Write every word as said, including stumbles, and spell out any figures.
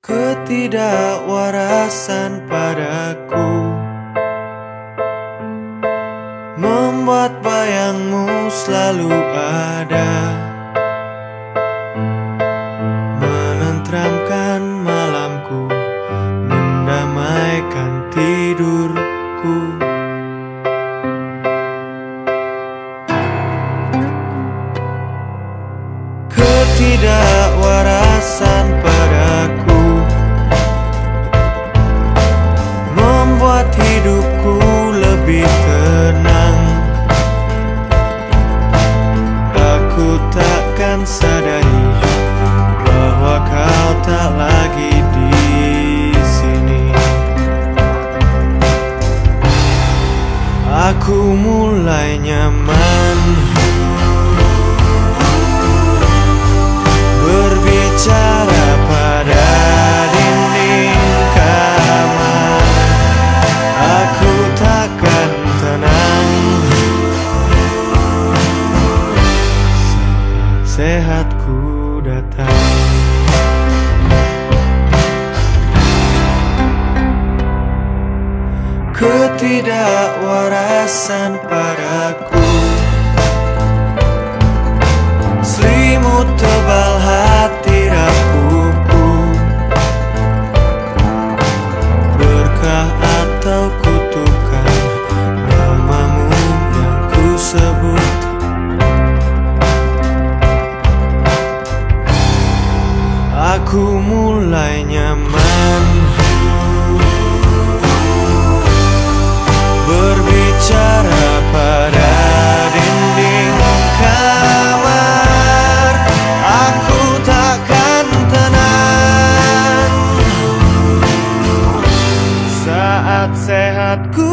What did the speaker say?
Ketidakwarasan padaku membuat bayangmu selalu ada, menenteramkan malamku, mendamaikan tidurku. Ketidakwarasan padaku membuat hidupku lebih tenang. Aku takkan sadari bahwa kau tak lagi di sini. Aku mulai nyaman berbicara pada dinding kamar. Aku takkan tenang saat sehatku datang. Ketidakwarasan padaku, selimut tebal hati rapuhku, berkah atau kutukan namamu yang ku sebut. Aku mulai nyaman berbicara pada dinding kamar. Aku takkan tenang saat sehatku